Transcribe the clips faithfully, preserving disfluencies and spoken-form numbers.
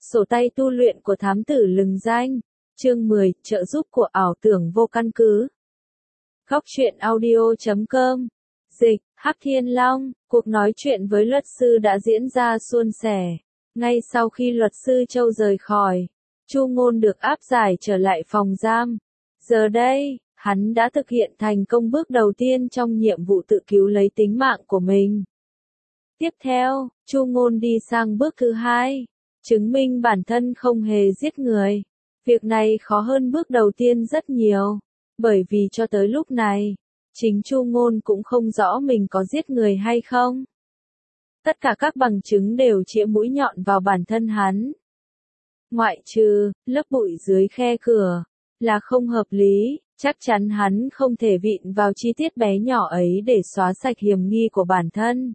Sổ tay tu luyện của thám tử lừng danh. Chương mười, trợ giúp của ảo tưởng vô căn cứ. Góc truyện audio chấm com. Dịch, Hắc Thiên Long, cuộc nói chuyện với luật sư đã diễn ra suôn sẻ. Ngay sau khi luật sư Châu rời khỏi, Chu Ngôn được áp giải trở lại phòng giam. Giờ đây, hắn đã thực hiện thành công bước đầu tiên trong nhiệm vụ tự cứu lấy tính mạng của mình. Tiếp theo, Chu Ngôn đi sang bước thứ hai, chứng minh bản thân không hề giết người. Việc này khó hơn bước đầu tiên rất nhiều, bởi vì cho tới lúc này, chính Chu Ngôn cũng không rõ mình có giết người hay không. Tất cả các bằng chứng đều chĩa mũi nhọn vào bản thân hắn. Ngoại trừ, lớp bụi dưới khe cửa, là không hợp lý, chắc chắn hắn không thể vịn vào chi tiết bé nhỏ ấy để xóa sạch hiểm nghi của bản thân.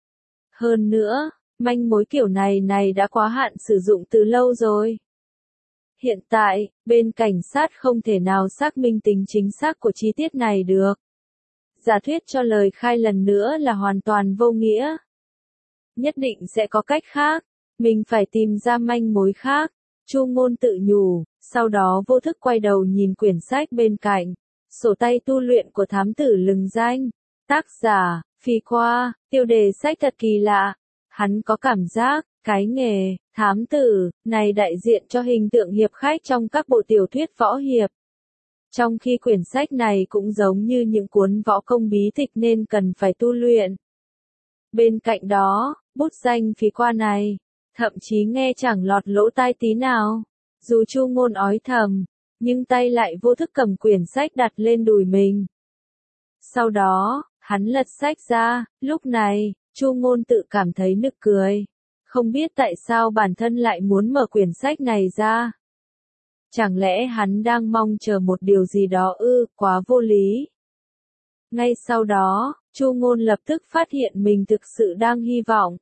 Hơn nữa, manh mối kiểu này này đã quá hạn sử dụng từ lâu rồi. Hiện tại, bên cảnh sát không thể nào xác minh tính chính xác của chi tiết này được. Giả thuyết cho lời khai lần nữa là hoàn toàn vô nghĩa. Nhất định sẽ có cách khác, mình phải tìm ra manh mối khác, Chu Ngôn tự nhủ, sau đó vô thức quay đầu nhìn quyển sách bên cạnh, sổ tay tu luyện của thám tử lừng danh, tác giả, Phi Khoa, tiêu đề sách thật kỳ lạ, hắn có cảm giác, cái nghề, thám tử, này đại diện cho hình tượng hiệp khách trong các bộ tiểu thuyết võ hiệp. Trong khi quyển sách này cũng giống như những cuốn võ công bí tịch nên cần phải tu luyện. Bên cạnh đó, bút danh Phí Khoa này, thậm chí nghe chẳng lọt lỗ tai tí nào. Dù Chu Ngôn ói thầm, nhưng tay lại vô thức cầm quyển sách đặt lên đùi mình. Sau đó, hắn lật sách ra, lúc này, Chu Ngôn tự cảm thấy nực cười. Không biết tại sao bản thân lại muốn mở quyển sách này ra. Chẳng lẽ hắn đang mong chờ một điều gì đó ư, quá vô lý. Ngay sau đó, Chu Ngôn lập tức phát hiện mình thực sự đang hy vọng.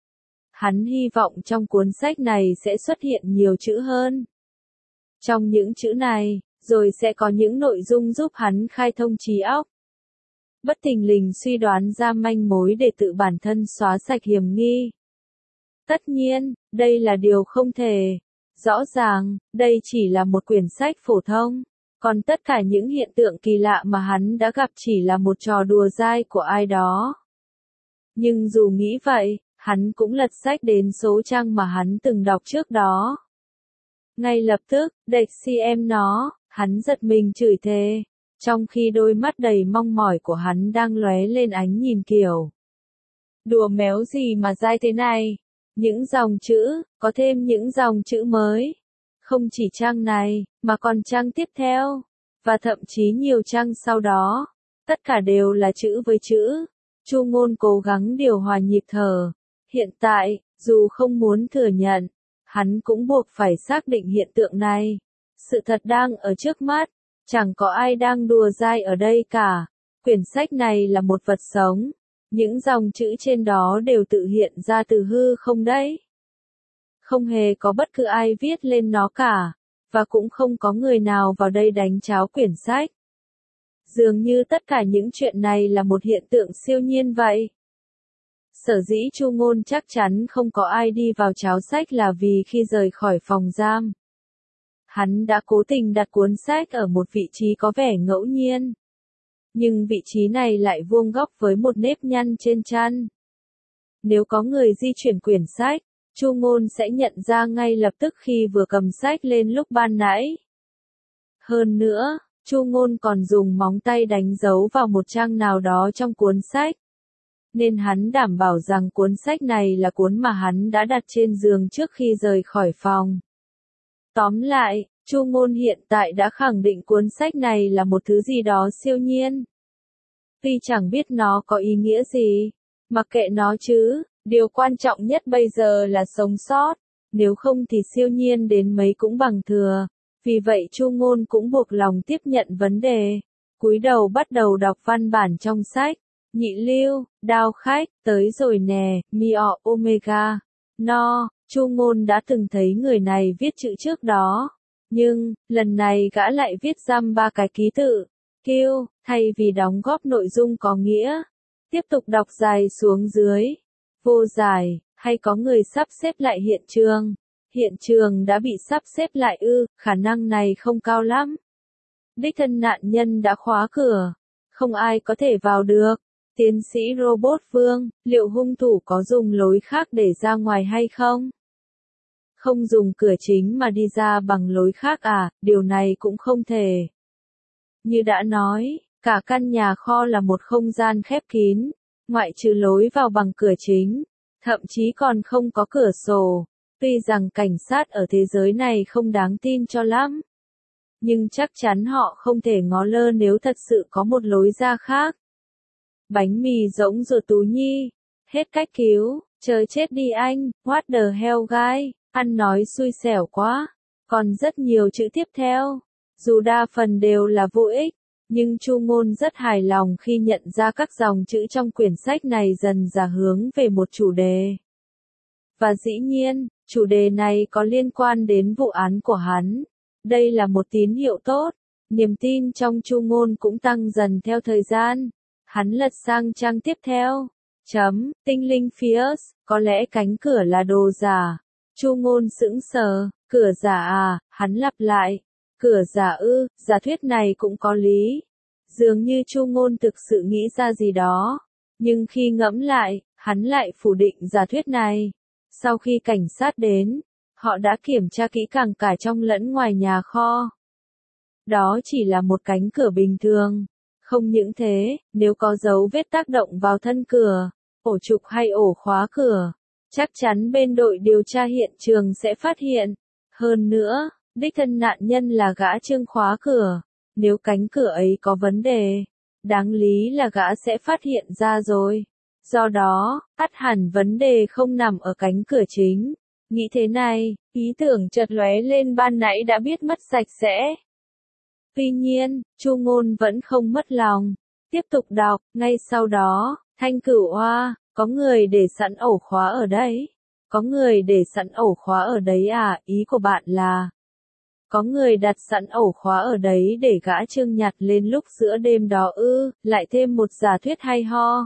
Hắn hy vọng trong cuốn sách này sẽ xuất hiện nhiều chữ hơn. Trong những chữ này, rồi sẽ có những nội dung giúp hắn khai thông trí óc. Bất thình lình suy đoán ra manh mối để tự bản thân xóa sạch hiểm nghi. Tất nhiên, đây là điều không thể. Rõ ràng, đây chỉ là một quyển sách phổ thông, còn tất cả những hiện tượng kỳ lạ mà hắn đã gặp chỉ là một trò đùa dai của ai đó. Nhưng dù nghĩ vậy, hắn cũng lật sách đến số trang mà hắn từng đọc trước đó. Ngay lập tức, đệch xem nó, hắn giật mình chửi thề, trong khi đôi mắt đầy mong mỏi của hắn đang lóe lên ánh nhìn kiểu. Đùa méo gì mà dai thế này? Những dòng chữ, có thêm những dòng chữ mới. Không chỉ trang này, mà còn trang tiếp theo, và thậm chí nhiều trang sau đó. Tất cả đều là chữ với chữ. Chu Ngôn cố gắng điều hòa nhịp thở. Hiện tại, dù không muốn thừa nhận, hắn cũng buộc phải xác định hiện tượng này. Sự thật đang ở trước mắt, chẳng có ai đang đùa dai ở đây cả. Quyển sách này là một vật sống. Những dòng chữ trên đó đều tự hiện ra từ hư không đấy. Không hề có bất cứ ai viết lên nó cả, và cũng không có người nào vào đây đánh tráo quyển sách. Dường như tất cả những chuyện này là một hiện tượng siêu nhiên vậy. Sở dĩ Chu Ngôn chắc chắn không có ai đi vào tráo sách là vì khi rời khỏi phòng giam, hắn đã cố tình đặt cuốn sách ở một vị trí có vẻ ngẫu nhiên. Nhưng vị trí này lại vuông góc với một nếp nhăn trên chân. Nếu có người di chuyển quyển sách, Chu Ngôn sẽ nhận ra ngay lập tức khi vừa cầm sách lên lúc ban nãy. Hơn nữa, Chu Ngôn còn dùng móng tay đánh dấu vào một trang nào đó trong cuốn sách. Nên hắn đảm bảo rằng cuốn sách này là cuốn mà hắn đã đặt trên giường trước khi rời khỏi phòng. Tóm lại, Chu Ngôn hiện tại đã khẳng định cuốn sách này là một thứ gì đó siêu nhiên. Tuy chẳng biết nó có ý nghĩa gì, mặc kệ nó chứ, điều quan trọng nhất bây giờ là sống sót, nếu không thì siêu nhiên đến mấy cũng bằng thừa. Vì vậy Chu Ngôn cũng buộc lòng tiếp nhận vấn đề, cúi đầu bắt đầu đọc văn bản trong sách. Nhị Lưu, Đao Khách, tới rồi nè, Mio Omega. No, Chu Ngôn đã từng thấy người này viết chữ trước đó. Nhưng, lần này gã lại viết giam ba cái ký tự, kêu, thay vì đóng góp nội dung có nghĩa. Tiếp tục đọc dài xuống dưới. Vô giải, hay có người sắp xếp lại hiện trường. Hiện trường đã bị sắp xếp lại ư, khả năng này không cao lắm. Đích thân nạn nhân đã khóa cửa, không ai có thể vào được. Tiến sĩ Robot Vương, liệu hung thủ có dùng lối khác để ra ngoài hay không? Không dùng cửa chính mà đi ra bằng lối khác à, điều này cũng không thể. Như đã nói, cả căn nhà kho là một không gian khép kín, ngoại trừ lối vào bằng cửa chính, thậm chí còn không có cửa sổ. Tuy rằng cảnh sát ở thế giới này không đáng tin cho lắm, nhưng chắc chắn họ không thể ngó lơ nếu thật sự có một lối ra khác. Bánh mì rỗng rồi Tú Nhi. Hết cách cứu, trời chết đi anh, what the hell guy, ăn nói xui xẻo quá. Còn rất nhiều chữ tiếp theo, dù đa phần đều là vô ích, nhưng Chu Ngôn rất hài lòng khi nhận ra các dòng chữ trong quyển sách này dần dà hướng về một chủ đề. Và dĩ nhiên, chủ đề này có liên quan đến vụ án của hắn. Đây là một tín hiệu tốt, niềm tin trong Chu Ngôn cũng tăng dần theo thời gian. Hắn lật sang trang tiếp theo. Chấm, tinh linh Fierce, có lẽ cánh cửa là đồ giả. Chu Ngôn sững sờ, cửa giả à, hắn lặp lại. Cửa giả ư, giả thuyết này cũng có lý. Dường như Chu Ngôn thực sự nghĩ ra gì đó. Nhưng khi ngẫm lại, hắn lại phủ định giả thuyết này. Sau khi cảnh sát đến, họ đã kiểm tra kỹ càng cả trong lẫn ngoài nhà kho. Đó chỉ là một cánh cửa bình thường. Không những thế, nếu có dấu vết tác động vào thân cửa, ổ trục hay ổ khóa cửa, chắc chắn bên đội điều tra hiện trường sẽ phát hiện. Hơn nữa, đích thân nạn nhân là gã Trương khóa cửa. Nếu cánh cửa ấy có vấn đề, đáng lý là gã sẽ phát hiện ra rồi. Do đó, ắt hẳn vấn đề không nằm ở cánh cửa chính. Nghĩ thế này, ý tưởng chợt lóe lên ban nãy đã biết mất sạch sẽ. Tuy nhiên, Chu Ngôn vẫn không mất lòng. Tiếp tục đọc, ngay sau đó, Thanh Cửu Hoa, có người để sẵn ổ khóa ở đấy. Có người để sẵn ổ khóa ở đấy à, ý của bạn là. Có người đặt sẵn ổ khóa ở đấy để gã Trương nhặt lên lúc giữa đêm đó ư, lại thêm một giả thuyết hay ho.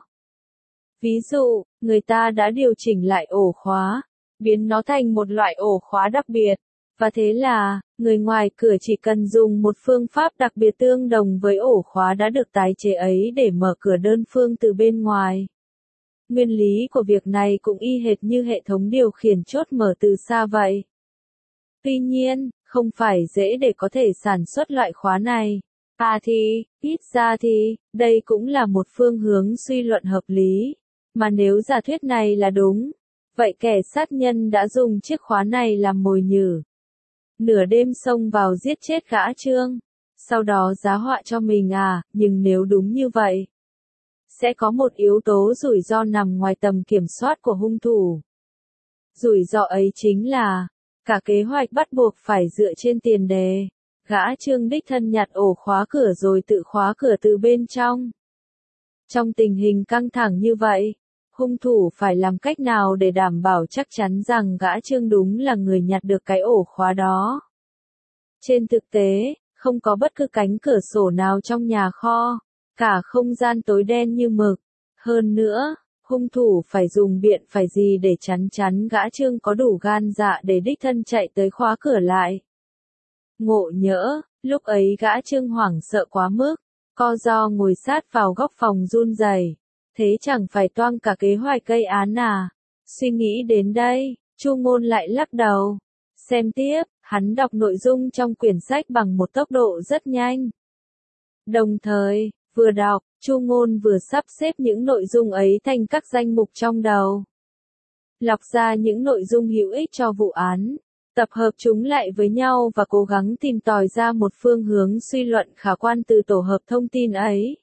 Ví dụ, người ta đã điều chỉnh lại ổ khóa, biến nó thành một loại ổ khóa đặc biệt. Và thế là, người ngoài cửa chỉ cần dùng một phương pháp đặc biệt tương đồng với ổ khóa đã được tái chế ấy để mở cửa đơn phương từ bên ngoài. Nguyên lý của việc này cũng y hệt như hệ thống điều khiển chốt mở từ xa vậy. Tuy nhiên, không phải dễ để có thể sản xuất loại khóa này. À thì, ít ra thì, đây cũng là một phương hướng suy luận hợp lý. Mà nếu giả thuyết này là đúng, vậy kẻ sát nhân đã dùng chiếc khóa này làm mồi nhử. Nửa đêm xông vào giết chết gã Trương, sau đó giá họa cho mình à, nhưng nếu đúng như vậy, sẽ có một yếu tố rủi ro nằm ngoài tầm kiểm soát của hung thủ. Rủi ro ấy chính là, cả kế hoạch bắt buộc phải dựa trên tiền đề, gã Trương đích thân nhặt ổ khóa cửa rồi tự khóa cửa từ bên trong. Trong tình hình căng thẳng như vậy, hung thủ phải làm cách nào để đảm bảo chắc chắn rằng gã Trương đúng là người nhặt được cái ổ khóa đó. Trên thực tế, không có bất cứ cánh cửa sổ nào trong nhà kho, cả không gian tối đen như mực. Hơn nữa, hung thủ phải dùng biện phải gì để chắn chắn gã Trương có đủ gan dạ để đích thân chạy tới khóa cửa lại. Ngộ nhỡ, lúc ấy gã Trương hoảng sợ quá mức, co ro ngồi sát vào góc phòng run rẩy. Thế chẳng phải toang cả kế hoạch gây án à? Suy nghĩ đến đây, Chu Ngôn lại lắc đầu. Xem tiếp, hắn đọc nội dung trong quyển sách bằng một tốc độ rất nhanh. Đồng thời, vừa đọc, Chu Ngôn vừa sắp xếp những nội dung ấy thành các danh mục trong đầu. Lọc ra những nội dung hữu ích cho vụ án, tập hợp chúng lại với nhau và cố gắng tìm tòi ra một phương hướng suy luận khả quan từ tổ hợp thông tin ấy.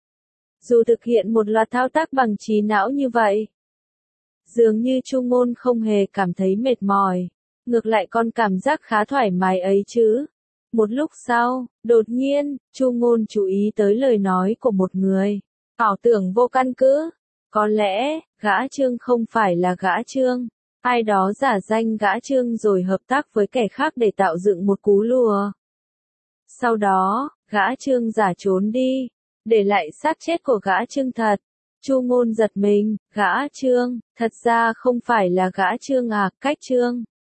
Dù thực hiện một loạt thao tác bằng trí não như vậy, dường như Chu Ngôn không hề cảm thấy mệt mỏi, ngược lại còn cảm giác khá thoải mái ấy chứ. Một lúc sau, đột nhiên, Chu Ngôn chú ý tới lời nói của một người. Ảo tưởng vô căn cứ. Có lẽ, gã Trương không phải là gã Trương. Ai đó giả danh gã Trương rồi hợp tác với kẻ khác để tạo dựng một cú lùa. Sau đó, gã Trương giả trốn đi, để lại xác chết của gã Trương thật. Chu Ngôn giật mình, gã Trương, thật ra không phải là gã Trương à, cách Trương.